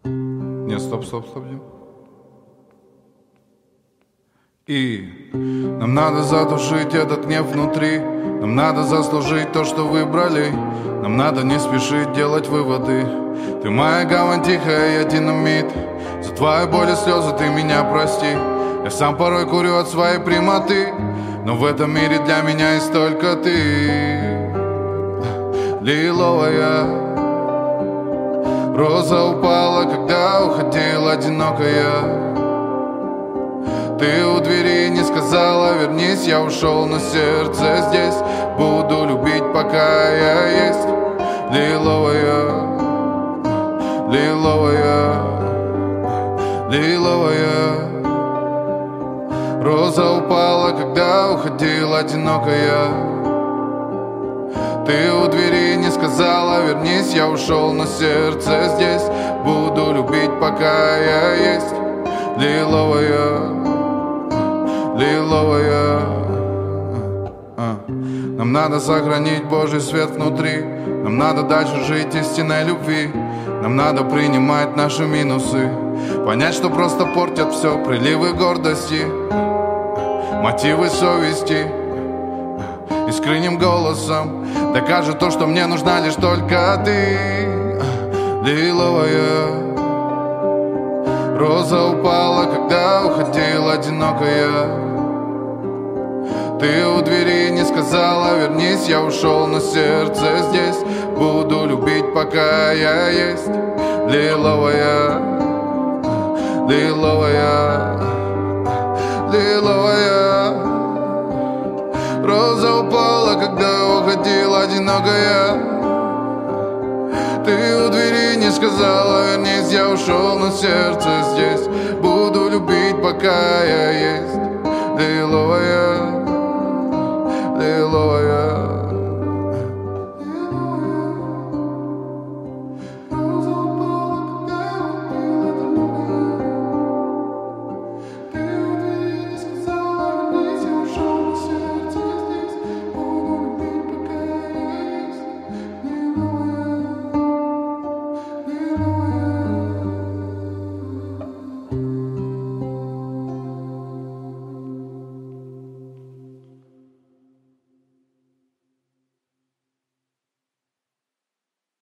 Нет, стоп, Дим. И нам надо задушить этот гнев внутри. Нам надо заслужить то, что выбрали. Нам надо не спешить делать выводы. Ты моя гавань тихая, я динамит. За твою боль и слезы ты меня прости. Я сам порой курю от своей прямоты, но в этом мире для меня есть только ты. Лиловая роза упала, когда уходила одинокая. Ты у двери не сказала вернись, я ушел, но сердце здесь. Буду любить, пока я есть. Лиловая, лиловая, лиловая роза упала, когда уходила одинокая. Ты у двери не сказала вернись, я ушел, но сердце здесь. Буду любить, пока я есть. Лиловая, лиловая. Нам надо сохранить Божий свет внутри. Нам надо дальше жить истинной любви. Нам надо принимать наши минусы, понять, что просто портят все приливы гордости, мотивы совести. Искренним голосом докажет то, что мне нужна лишь только ты. Лиловая роза упала, когда уходила одинокая. Ты у двери не сказала вернись, я ушел, но сердце здесь. Буду любить, пока я есть. Лиловая, лиловая, лиловая роза упала, когда уходила одинокая. Ты у двери не сказала вернись, я ушел, но сердце здесь. Буду любить, пока я есть. Лиловая, лиловая.